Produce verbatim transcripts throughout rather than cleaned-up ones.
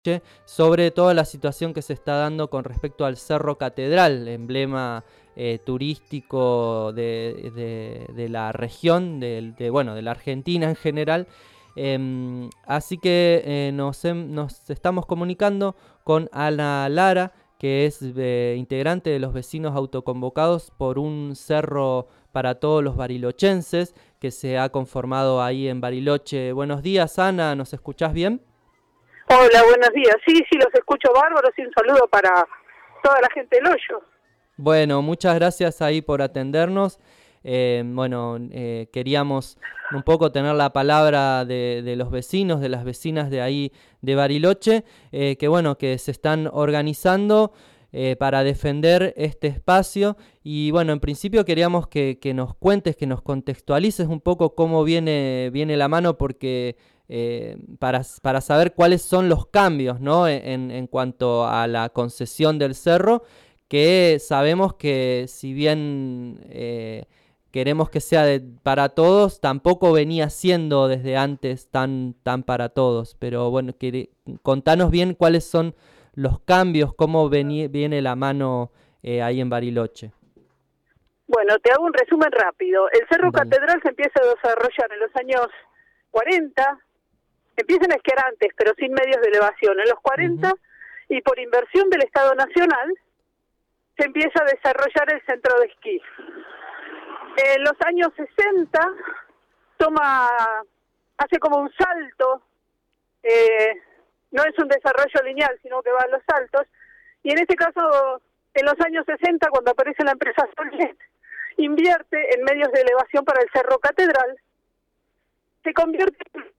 sobre toda la situación que se está dando con respecto al Cerro Catedral, emblema eh, turístico de, de, de la región, de, de, bueno, de la Argentina en general. Eh, así que eh, nos, nos estamos comunicando con Ana Lara, que es eh, integrante de los vecinos autoconvocados por un cerro para todos los barilochenses, que se ha conformado ahí en Bariloche. Buenos días, Ana, ¿nos escuchás bien? Hola, buenos días. Sí, sí, los escucho bárbaros y un saludo para toda la gente del Hoyo. Bueno, muchas gracias ahí por atendernos. Eh, bueno, eh, queríamos un poco tener la palabra de, de los vecinos, de las vecinas de ahí de Bariloche, eh, que bueno, que se están organizando eh, para defender este espacio. Y bueno, en principio queríamos que, que nos cuentes, que nos contextualices un poco cómo viene, viene la mano, porque eh, para, para saber cuáles son los cambios, ¿no? en, en cuanto a la concesión del cerro, que sabemos que si bien eh, queremos que sea de, para todos, tampoco venía siendo desde antes tan, tan para todos. Pero bueno, que, contanos bien cuáles son los cambios, cómo veni, viene la mano eh, ahí en Bariloche. Bueno, te hago un resumen rápido. El Cerro Dale. Catedral se empieza a desarrollar en los años cuarenta, empiezan a esquiar antes, pero sin medios de elevación. En los cuarenta, uh-huh. Y por inversión del Estado Nacional, se empieza a desarrollar el centro de esquí. En los años sesenta toma, hace como un salto, eh, no es un desarrollo lineal, sino que va a los saltos, y en este caso, en los años sesenta, cuando aparece la empresa Soljet, invierte en medios de elevación para el Cerro Catedral, se convierte en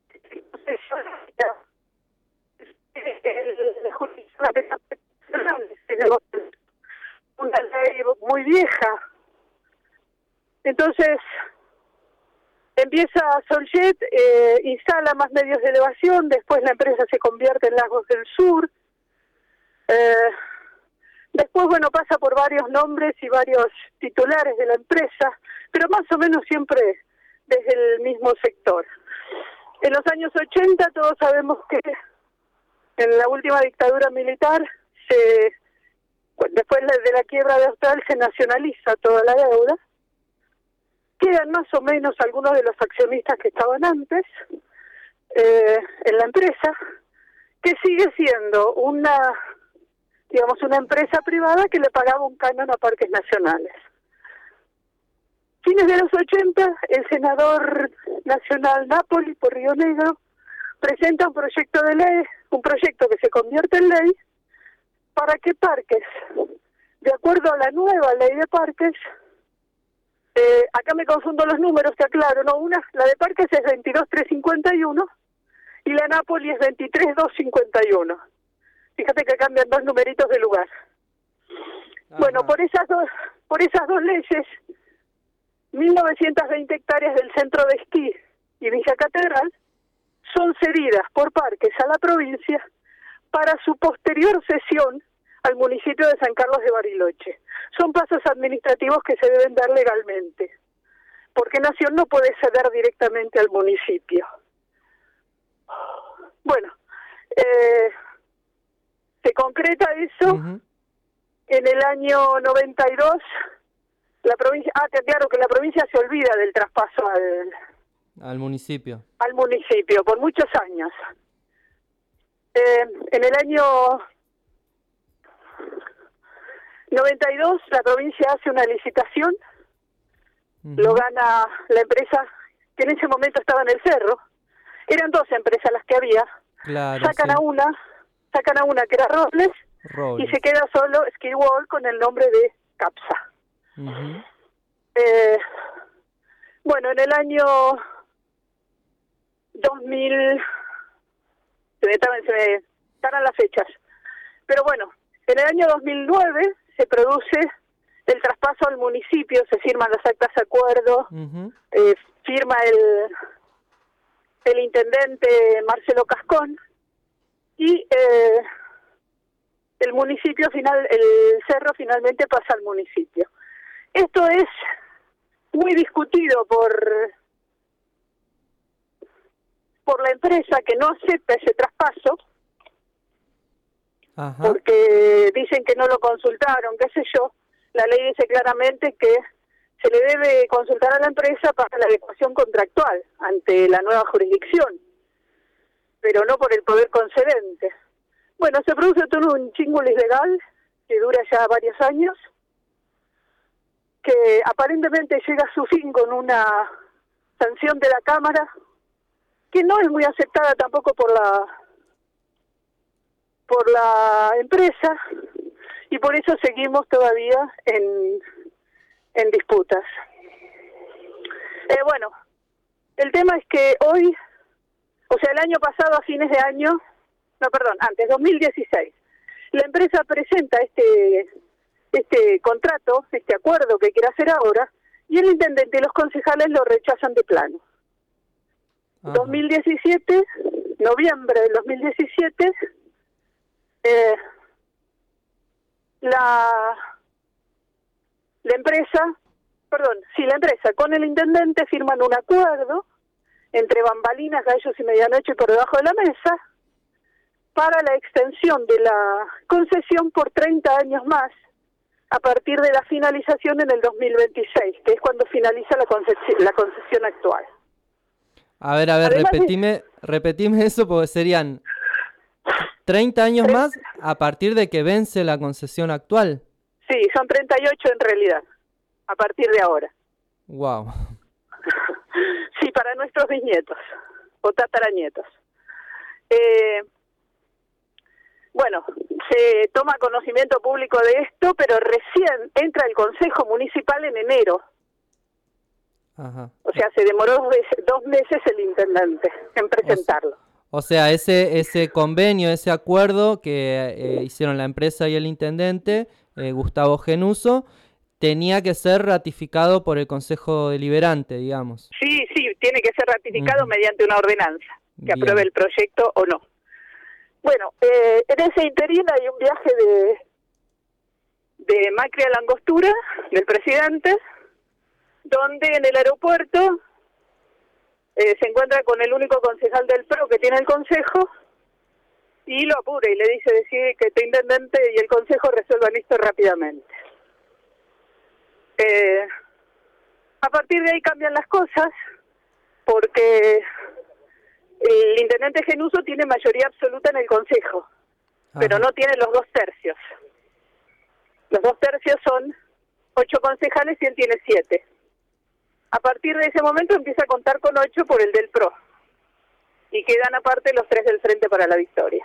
una ley muy vieja. Entonces empieza Soljet, eh, instala más medios de elevación, después la empresa se convierte en Lagos del Sur, eh, después bueno pasa por varios nombres y varios titulares de la empresa, pero más o menos siempre desde el mismo sector. En los años ochenta todos sabemos que en la última dictadura militar, se después de la quiebra de Austral, se nacionaliza toda la deuda. Quedan más o menos algunos de los accionistas que estaban antes eh, en la empresa, que sigue siendo una, digamos, una empresa privada que le pagaba un canon a parques nacionales. Fines de los ochenta, el senador nacional Napoli, por Río Negro, presenta un proyecto de ley, un proyecto que se convierte en ley, para que parques, de acuerdo a la nueva ley de parques, eh, acá me confundo los números, te aclaro, no, una, la de parques es veintidós mil trescientos cincuenta y uno y la Napoli es veintitrés mil doscientos cincuenta y uno. Fíjate que cambian dos numeritos de lugar. Ajá. Bueno, por esas dos, por esas dos leyes, mil novecientas veinte hectáreas del centro de esquí y Villa Catedral son cedidas por parques a la provincia para su posterior cesión al municipio de San Carlos de Bariloche. Son pasos administrativos que se deben dar legalmente, porque Nación no puede ceder directamente al municipio. Bueno, eh, se concreta eso uh-huh. En el año noventa y dos. La provincia, ah, claro que la provincia se olvida del traspaso al, al municipio. Al municipio, por muchos años. Eh, en el año noventa y dos la provincia hace una licitación, uh-huh. Lo gana la empresa que en ese momento estaba en el cerro. Eran dos empresas las que había. Claro, sacan sí. a una, sacan a una que era Robles, Robles. Y se queda solo Ski Wall con el nombre de CAPSA. Uh-huh. Eh, bueno, en el año dos mil, se me, se me paran las fechas, pero bueno, en el año dos mil nueve se produce el traspaso al municipio, se firman las actas de acuerdo, uh-huh. eh, firma el, el intendente Marcelo Cascón, y eh, el municipio final, el cerro finalmente pasa al municipio. Esto es muy discutido por por la empresa, que no acepta ese traspaso, Ajá. porque dicen que no lo consultaron, qué sé yo. La ley dice claramente que se le debe consultar a la empresa para la adecuación contractual ante la nueva jurisdicción, pero no por el poder concedente. Bueno, se produce todo un chíngulis legal que dura ya varios años, que aparentemente llega a su fin con una sanción de la Cámara, que no es muy aceptada tampoco por la por la empresa, y por eso seguimos todavía en, en disputas. Eh, bueno, el tema es que hoy, o sea, el año pasado, a fines de año, no, perdón, antes, dos mil dieciséis, la empresa presenta este este contrato, este acuerdo que quiere hacer ahora, y el intendente y los concejales lo rechazan de plano. Ajá. dos mil diecisiete, noviembre del dos mil diecisiete, eh, la, la empresa, perdón, sí, la empresa con el intendente firman un acuerdo entre bambalinas, gallos y medianoche por debajo de la mesa, para la extensión de la concesión por treinta años más, a partir de la finalización en el dos mil veintiséis, que es cuando finaliza la concesión, la concesión actual. A ver, a ver, Además repetime, de... repetime eso porque serían treinta años ¿tres? Más a partir de que vence la concesión actual. Sí, son treinta y ocho en realidad, a partir de ahora. Wow. Sí, para nuestros bisnietos o tataranietos. Eh... Bueno, se toma conocimiento público de esto, pero recién entra el Consejo Municipal en enero. Ajá. O sea, se demoró dos, dos meses el intendente en presentarlo. O sea, ese ese convenio, ese acuerdo que eh, hicieron la empresa y el intendente, eh, Gustavo Genuso, tenía que ser ratificado por el Consejo Deliberante, digamos. Sí, sí, tiene que ser ratificado uh-huh. mediante una ordenanza que Bien. apruebe el proyecto o no. Bueno, eh, en ese interín hay un viaje de de Macri a la Angostura, del presidente, donde en el aeropuerto eh, se encuentra con el único concejal del P R O que tiene el consejo y lo apura y le dice decir que el intendente y el consejo resuelvan esto rápidamente. Eh, a partir de ahí cambian las cosas porque el intendente Genuso tiene mayoría absoluta en el consejo, Ajá. pero no tiene los dos tercios. Los dos tercios son ocho concejales y él tiene siete. A partir de ese momento empieza a contar con ocho por el del P R O. Y quedan aparte los tres del Frente para la Victoria.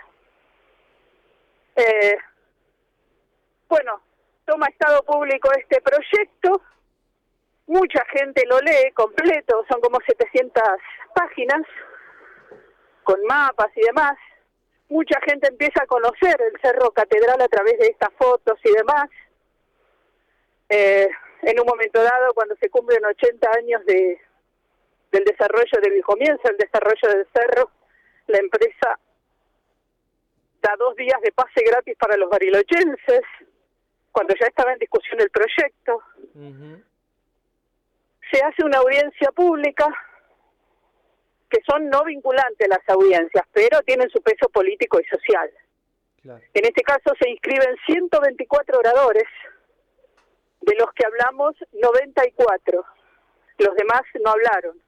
Eh, bueno, toma estado público este proyecto. Mucha gente lo lee completo, son como setecientas páginas, con mapas y demás. Mucha gente empieza a conocer el Cerro Catedral a través de estas fotos y demás. Eh, en un momento dado, cuando se cumplen ochenta años de del desarrollo, del comienzo del desarrollo del cerro, la empresa da dos días de pase gratis para los barilochenses, cuando ya estaba en discusión el proyecto. Uh-huh. Se hace una audiencia pública, que son no vinculantes las audiencias, pero tienen su peso político y social. Claro. En este caso se inscriben ciento veinticuatro oradores, de los que hablamos noventa y cuatro. Los demás no hablaron.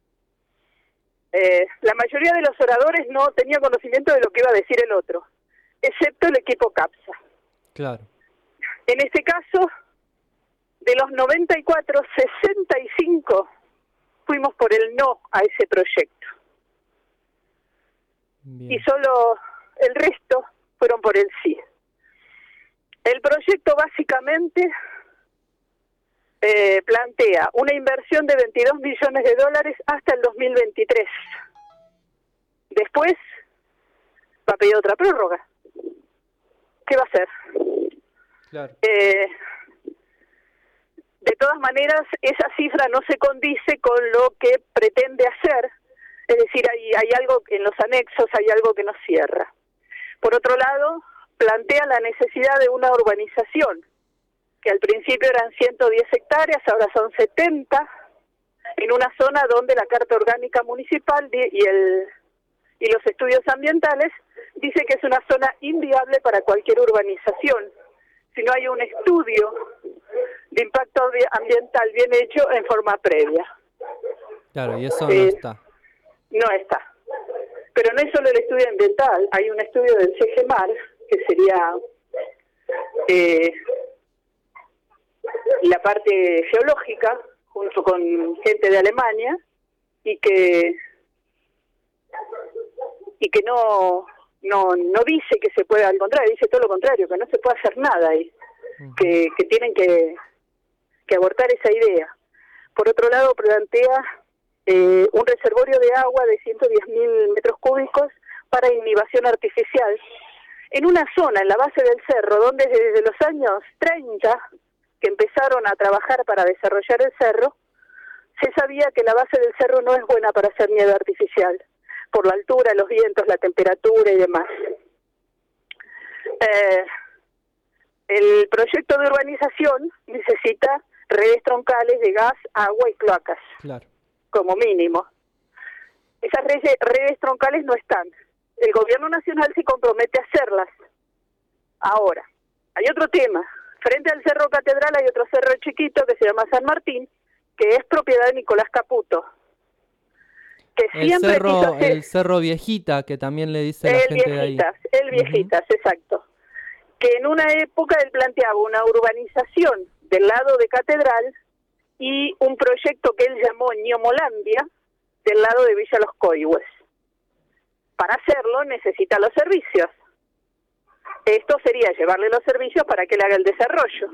Eh, la mayoría de los oradores no tenía conocimiento de lo que iba a decir el otro, excepto el equipo CAPSA. Claro. En este caso, de los noventa y cuatro, sesenta y cinco fuimos por el no a ese proyecto. Bien. Y solo el resto fueron por el sí. El proyecto básicamente eh, plantea una inversión de veintidós millones de dólares hasta el dos mil veintitrés. Después va a pedir otra prórroga. ¿Qué va a hacer? Claro. Eh, de todas maneras, esa cifra no se condice con lo que pretende hacer. Es decir, hay, hay algo en los anexos, hay algo que no cierra. Por otro lado, plantea la necesidad de una urbanización, que al principio eran ciento diez hectáreas, ahora son setenta, en una zona donde la Carta Orgánica Municipal y, el, y los estudios ambientales dice que es una zona inviable para cualquier urbanización, si no hay un estudio de impacto ambiental bien hecho en forma previa. Claro, y eso eh, no está. No está. Pero no es solo el estudio ambiental, hay un estudio del CEGEMAR, que sería eh, la parte geológica, junto con gente de Alemania, y que y que no no no dice que se pueda, al contrario, dice todo lo contrario, que no se puede hacer nada ahí, uh-huh. que, que tienen que, que abortar esa idea. Por otro lado, plantea eh, un reservorio de agua de ciento diez mil metros cúbicos para inhibición artificial, en una zona, en la base del cerro, donde desde los años treinta, que empezaron a trabajar para desarrollar el cerro, se sabía que la base del cerro no es buena para hacer nieve artificial, por la altura, los vientos, la temperatura y demás. Eh, el proyecto de urbanización necesita redes troncales de gas, agua y cloacas, claro, como mínimo. Esas redes, redes troncales no están. El gobierno nacional se compromete a hacerlas. Ahora, hay otro tema. Frente al Cerro Catedral hay otro cerro chiquito que se llama San Martín, que es propiedad de Nicolás Caputo. Que el siempre cerro, quiso hacer... el cerro Viejita, que también le dice la el gente viejitas, de ahí. El Viejitas, uh-huh. exacto. Que en una época él planteaba una urbanización del lado de Catedral y un proyecto que él llamó Ñomolandia del lado de Villa Los Coihues. Para hacerlo necesita los servicios. Esto sería llevarle los servicios para que él haga el desarrollo.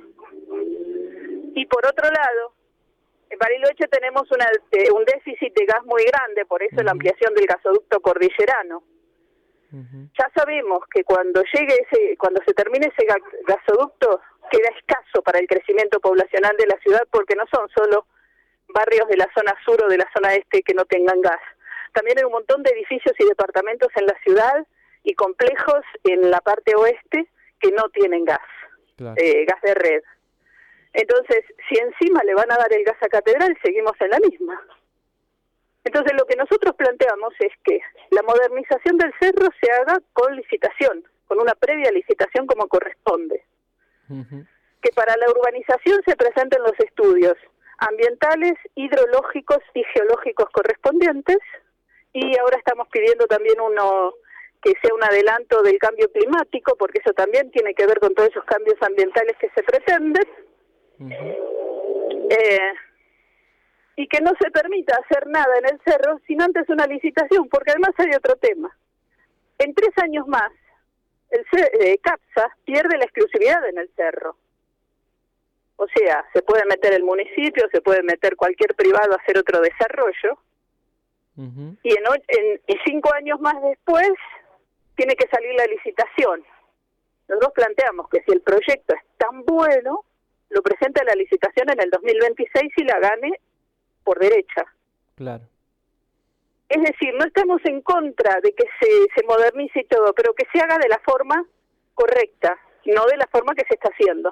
Y por otro lado, en Bariloche tenemos una, eh, un déficit de gas muy grande, por eso uh-huh. la ampliación del gasoducto cordillerano. Uh-huh. Ya sabemos que cuando llegue ese, cuando se termine ese gasoducto, queda escaso para el crecimiento poblacional de la ciudad, porque no son solo barrios de la zona sur o de la zona este que no tengan gas. También hay un montón de edificios y departamentos en la ciudad y complejos en la parte oeste que no tienen gas, claro. eh, gas de red. Entonces, si encima le van a dar el gas a Catedral, seguimos en la misma. Entonces, lo que nosotros planteamos es que la modernización del cerro se haga con licitación, con una previa licitación como corresponde. Uh-huh. Que para la urbanización se presenten los estudios ambientales, hidrológicos y geológicos correspondientes, y ahora estamos pidiendo también uno que sea un adelanto del cambio climático, porque eso también tiene que ver con todos esos cambios ambientales que se pretenden. Uh-huh. eh, y que no se permita hacer nada en el cerro sin antes una licitación, porque además hay otro tema. En tres años más, el eh, CAPSA pierde la exclusividad en el cerro. O sea, se puede meter el municipio, se puede meter cualquier privado a hacer otro desarrollo, uh-huh. y en, en y cinco años más después tiene que salir la licitación. Nosotros planteamos que si el proyecto es tan bueno, lo presenta a la licitación en el dos mil veintiséis y la gane por derecha. Claro. Es decir, no estamos en contra de que se, se modernice y todo, pero que se haga de la forma correcta, no de la forma que se está haciendo.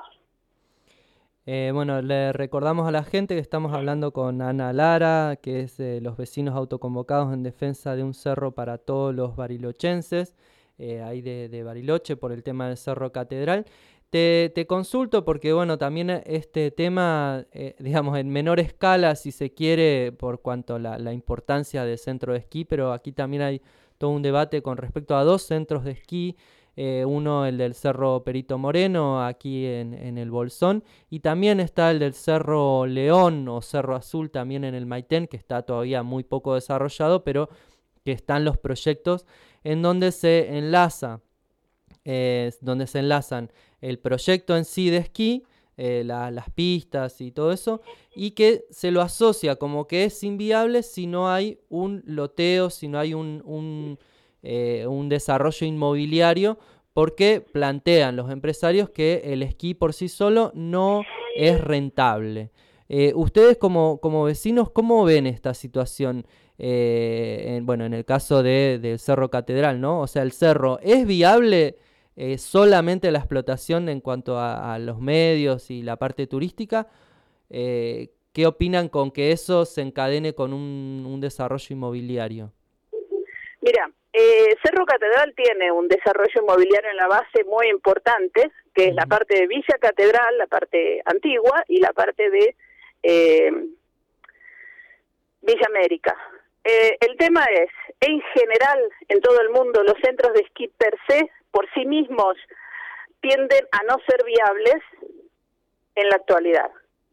Eh, bueno, le recordamos a la gente que estamos hablando con Ana Lara, que es de los vecinos autoconvocados en defensa de un cerro para todos los barilochenses, eh, ahí de, de Bariloche, por el tema del Cerro Catedral. Te, te consulto porque, bueno, también este tema, eh, digamos, en menor escala, si se quiere, por cuanto a la, la importancia del centro de esquí, pero aquí también hay todo un debate con respecto a dos centros de esquí, eh, uno el del Cerro Perito Moreno, aquí en, en el Bolsón, y también está el del Cerro León o Cerro Azul, también en el Maitén, que está todavía muy poco desarrollado, pero que están los proyectos en donde se enlaza, eh, donde se enlazan el proyecto en sí de esquí, eh, la, las pistas y todo eso, y que se lo asocia como que es inviable si no hay un loteo, si no hay un, un, eh, un desarrollo inmobiliario, porque plantean los empresarios que el esquí por sí solo no es rentable. Eh, ustedes como, como vecinos, ¿cómo ven esta situación? Eh, en, bueno, en el caso de, del Cerro Catedral, ¿no? O sea, el cerro, ¿es viable eh, solamente la explotación en cuanto a, a los medios y la parte turística? Eh, ¿Qué opinan con que eso se encadene con un, un desarrollo inmobiliario? Mira, Eh, Cerro Catedral tiene un desarrollo inmobiliario en la base muy importante, que es la parte de Villa Catedral, la parte antigua, y la parte de eh, Villa América. Eh, el tema es, en general, en todo el mundo, los centros de esquí per se, por sí mismos, tienden a no ser viables en la actualidad.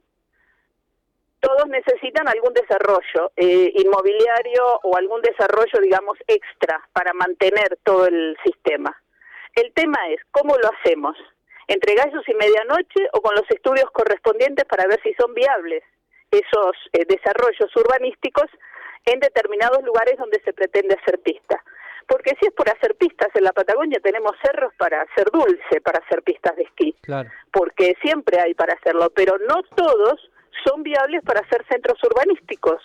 Todos necesitan algún desarrollo eh, inmobiliario o algún desarrollo, digamos, extra para mantener todo el sistema. El tema es, ¿cómo lo hacemos? ¿Entre gallos y medianoche o con los estudios correspondientes para ver si son viables esos eh, desarrollos urbanísticos en determinados lugares donde se pretende hacer pista? Porque si es por hacer pistas en la Patagonia, tenemos cerros para hacer dulce, para hacer pistas de esquí. Claro. Porque siempre hay para hacerlo, pero no todos son viables para hacer centros urbanísticos.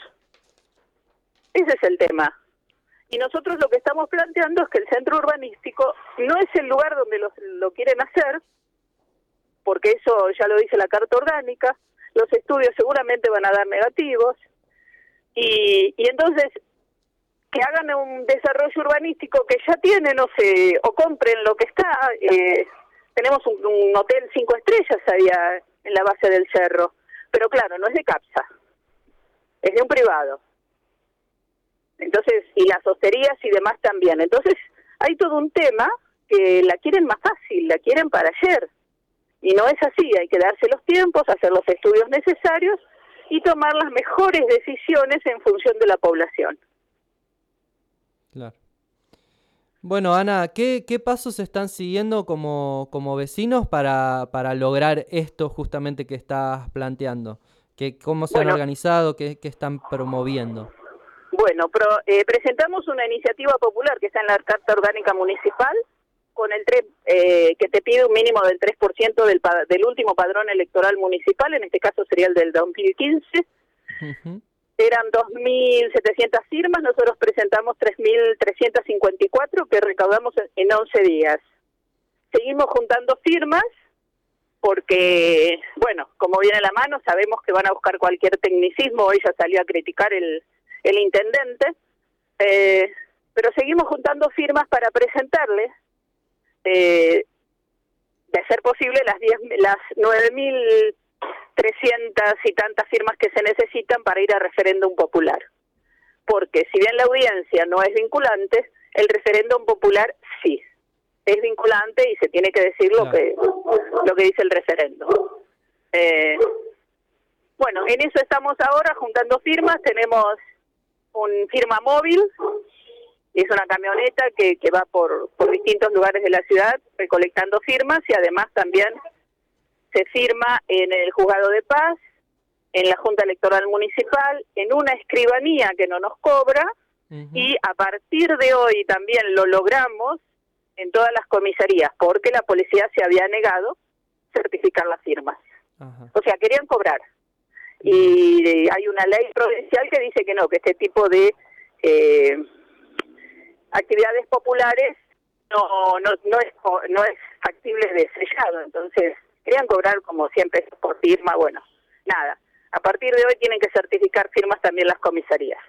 Ese es el tema. Y nosotros lo que estamos planteando es que el centro urbanístico no es el lugar donde lo, lo quieren hacer, porque eso ya lo dice la Carta Orgánica, los estudios seguramente van a dar negativos, y, y entonces que hagan un desarrollo urbanístico que ya tienen, o se, o compren lo que está. Eh, tenemos un, un hotel cinco estrellas allá en la base del cerro, pero claro, no es de CAPSA, es de un privado. Entonces, y las hosterías y demás también. Entonces, hay todo un tema que la quieren más fácil, la quieren para ayer. Y no es así, hay que darse los tiempos, hacer los estudios necesarios y tomar las mejores decisiones en función de la población. Claro. Bueno, Ana, ¿qué, qué pasos están siguiendo como, como vecinos para, para lograr esto justamente que estás planteando? ¿Qué, ¿Cómo se bueno, han organizado? ¿Qué, qué están promoviendo? Bueno, pro, eh, presentamos una iniciativa popular que está en la Carta Orgánica Municipal, con el tres, eh, que te pide un mínimo del tres por ciento del, del último padrón electoral municipal, en este caso sería el del dos mil quince. Uh-huh. Eran dos mil setecientas firmas, nosotros presentamos tres mil trescientas cincuenta y cuatro que recaudamos en once días. Seguimos juntando firmas porque, bueno, como viene la mano, sabemos que van a buscar cualquier tecnicismo. Hoy ya salió a criticar el, el intendente, eh, pero seguimos juntando firmas para presentarle, eh, de ser posible, las, diez, las nueve mil trescientas y tantas firmas que se necesitan para ir a referéndum popular. Porque si bien la audiencia no es vinculante, el referéndum popular sí es vinculante y se tiene que decir lo, claro, que lo que dice el referéndum. Eh, bueno, en eso estamos ahora juntando firmas. Tenemos un firma móvil, es una camioneta que, que va por, por distintos lugares de la ciudad recolectando firmas, y además también se firma en el Juzgado de Paz, en la Junta Electoral Municipal, en una escribanía que no nos cobra, uh-huh, y a partir de hoy también lo logramos en todas las comisarías, porque la policía se había negado a certificar las firmas. Uh-huh. O sea, querían cobrar. Uh-huh. Y hay una ley provincial que dice que no, que este tipo de eh, actividades populares no, no, no, es, no es factible de sellado. Entonces, querían cobrar como cien pesos por firma. Bueno, nada. A partir de hoy tienen que certificar firmas también las comisarías.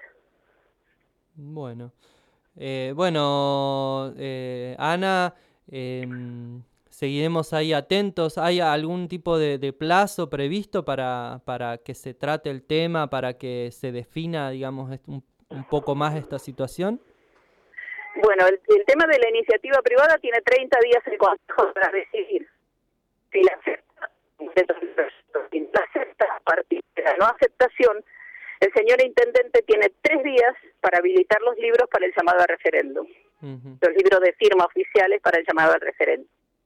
Bueno, eh, bueno, eh, Ana, eh, seguiremos ahí atentos. ¿Hay algún tipo de, de plazo previsto para, para que se trate el tema, para que se defina, digamos, un, un poco más esta situación? Bueno, el, el tema de la iniciativa privada tiene treinta días el Consejo para decidir si la acepta. Si la acepta, a partir de la no aceptación, el señor intendente tiene tres días para habilitar los libros para el llamado a referéndum. Uh-huh. Los libros de firma oficiales para el llamado al referéndum.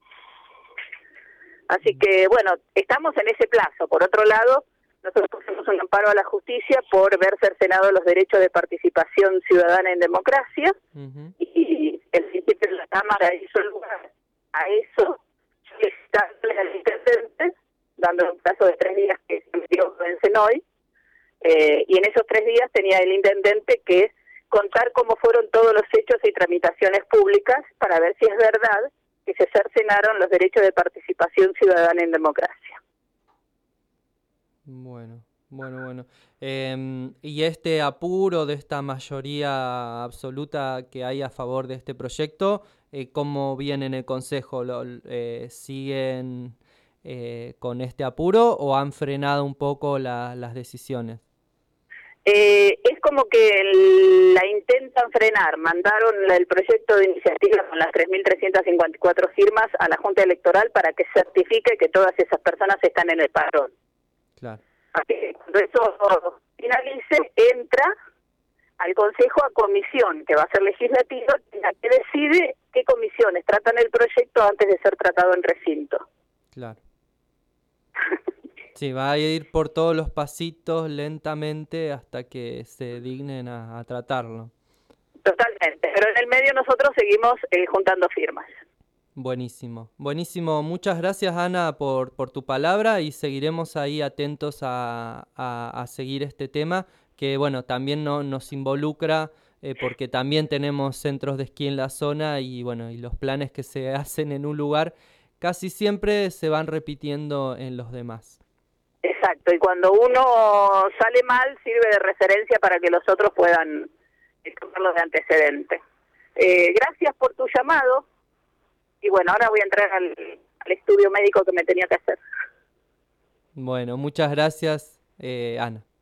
Así uh-huh. que, bueno, estamos en ese plazo. Por otro lado, nosotros pusimos un amparo a la justicia por ver cercenados los derechos de participación ciudadana en democracia, uh-huh. y el principio de la Cámara hizo lugar a eso, solicitándole al intendente, dando un plazo de tres días que se metió vencen hoy, eh, y en esos tres días tenía el intendente que contar cómo fueron todos los hechos y tramitaciones públicas para ver si es verdad que se cercenaron los derechos de participación ciudadana en democracia. Bueno, bueno, bueno. Eh, y este apuro de esta mayoría absoluta que hay a favor de este proyecto, eh, ¿cómo viene en el Consejo? ¿Lo, eh, ¿Siguen eh, con este apuro o han frenado un poco la, las decisiones? Eh, es como que el, la intentan frenar. Mandaron el proyecto de iniciativa con las tres mil trescientas cincuenta y cuatro firmas a la Junta Electoral para que certifique que todas esas personas están en el padrón. Claro. Así que cuando eso finalice, entra al Consejo a comisión, que va a ser legislativa, la que decide qué comisiones tratan el proyecto antes de ser tratado en recinto. Claro. Sí, va a ir por todos los pasitos lentamente hasta que se dignen a, a tratarlo. Totalmente, pero en el medio nosotros seguimos eh, juntando firmas. Buenísimo, buenísimo. Muchas gracias, Ana, por, por tu palabra y seguiremos ahí atentos a, a, a seguir este tema que, bueno, también no, nos involucra eh, porque también tenemos centros de esquí en la zona y, bueno, y los planes que se hacen en un lugar casi siempre se van repitiendo en los demás. Exacto, y cuando uno sale mal sirve de referencia para que los otros puedan tomarlo de antecedente. Eh, gracias por tu llamado. Y bueno, ahora voy a entrar al, al estudio médico que me tenía que hacer. Bueno, muchas gracias, eh, Ana.